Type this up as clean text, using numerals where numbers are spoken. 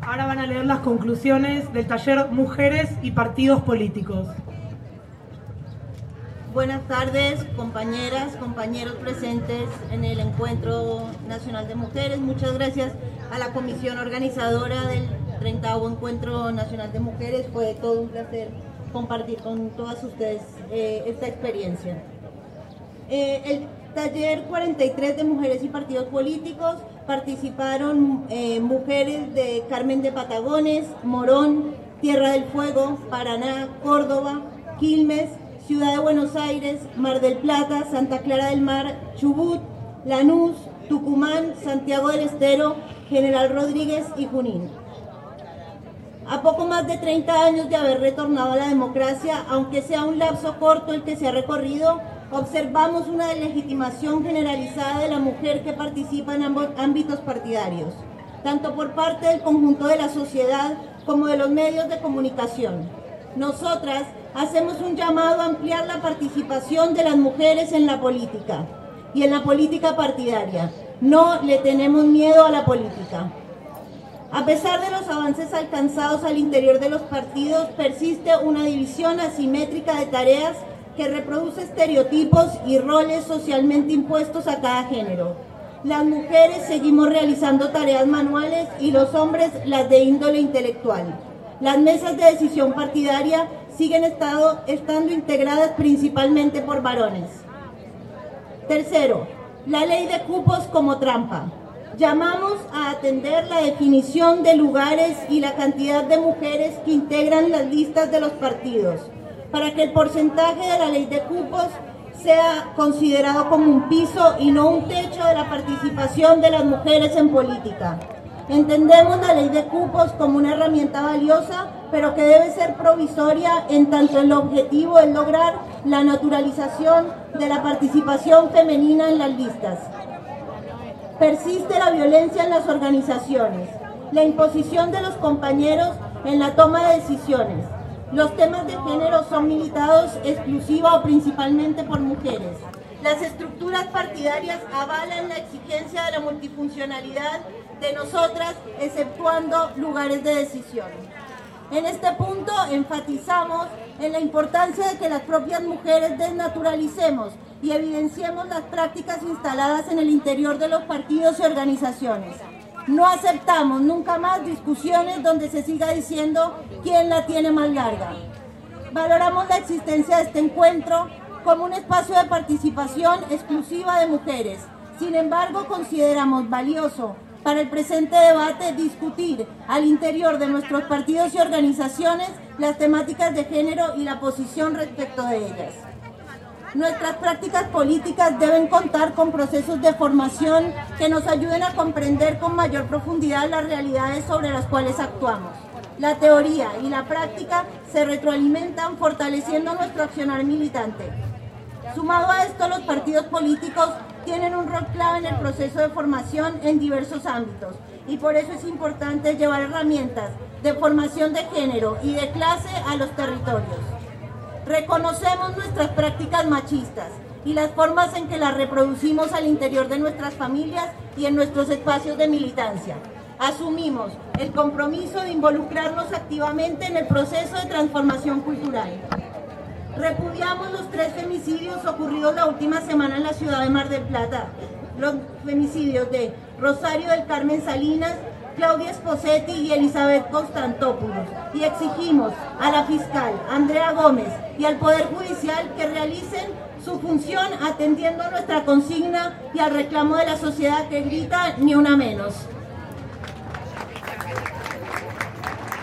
Ahora van a leer las conclusiones del taller Mujeres y Partidos Políticos. Buenas tardes, compañeras, compañeros presentes en el Encuentro Nacional de Mujeres. Muchas gracias a la comisión organizadora del 30º Encuentro Nacional de Mujeres. Fue todo un placer compartir con todas ustedes esta experiencia. El taller 43 de Mujeres y Partidos Políticos participaron mujeres de Carmen de Patagones, Morón, Tierra del Fuego, Paraná, Córdoba, Quilmes, Ciudad de Buenos Aires, Mar del Plata, Santa Clara del Mar, Chubut, Lanús, Tucumán, Santiago del Estero, General Rodríguez y Junín. A poco más de 30 años de haber retornado a la democracia, aunque sea un lapso corto el que se ha recorrido, observamos una deslegitimación generalizada de la mujer que participa en ambos ámbitos partidarios, tanto por parte del conjunto de la sociedad como de los medios de comunicación. Nosotras hacemos un llamado a ampliar la participación de las mujeres en la política y en la política partidaria. No le tenemos miedo a la política. A pesar de los avances alcanzados al interior de los partidos, persiste una división asimétrica de tareas que reproduce estereotipos y roles socialmente impuestos a cada género. Las mujeres seguimos realizando tareas manuales y los hombres las de índole intelectual. Las mesas de decisión partidaria siguen estando integradas principalmente por varones. Tercero, la ley de cupos como trampa. Llamamos a atender la definición de lugares y la cantidad de mujeres que integran las listas de los partidos, para que el porcentaje de la ley de cupos sea considerado como un piso y no un techo de la participación de las mujeres en política. Entendemos la ley de cupos como una herramienta valiosa, pero que debe ser provisoria en tanto el objetivo es lograr la naturalización de la participación femenina en las listas. Persiste la violencia en las organizaciones, la imposición de los compañeros en la toma de decisiones. Los temas de género son militados exclusiva o principalmente por mujeres. Las estructuras partidarias avalan la exigencia de la multifuncionalidad de nosotras, exceptuando lugares de decisión. En este punto enfatizamos en la importancia de que las propias mujeres desnaturalicemos y evidenciemos las prácticas instaladas en el interior de los partidos y organizaciones. No aceptamos nunca más discusiones donde se siga diciendo quién la tiene más larga. Valoramos la existencia de este encuentro como un espacio de participación exclusiva de mujeres. Sin embargo, consideramos valioso para el presente debate discutir al interior de nuestros partidos y organizaciones las temáticas de género y la posición respecto de ellas. Nuestras prácticas políticas deben contar con procesos de formación que nos ayuden a comprender con mayor profundidad las realidades sobre las cuales actuamos. La teoría y la práctica se retroalimentan fortaleciendo nuestro accionar militante. Sumado a esto, los partidos políticos tienen un rol clave en el proceso de formación en diversos ámbitos y por eso es importante llevar herramientas de formación de género y de clase a los territorios. Reconocemos nuestras prácticas machistas y las formas en que las reproducimos al interior de nuestras familias y en nuestros espacios de militancia. Asumimos el compromiso de involucrarnos activamente en el proceso de transformación cultural. Repudiamos los 3 femicidios ocurridos la última semana en la ciudad de Mar del Plata. Los femicidios de Rosario del Carmen Salinas, Claudia Esposetti y Elizabeth Constantopoulos. Y exigimos a la fiscal Andrea Gómez y al Poder Judicial que realicen su función atendiendo a nuestra consigna y al reclamo de la sociedad que grita ni una menos.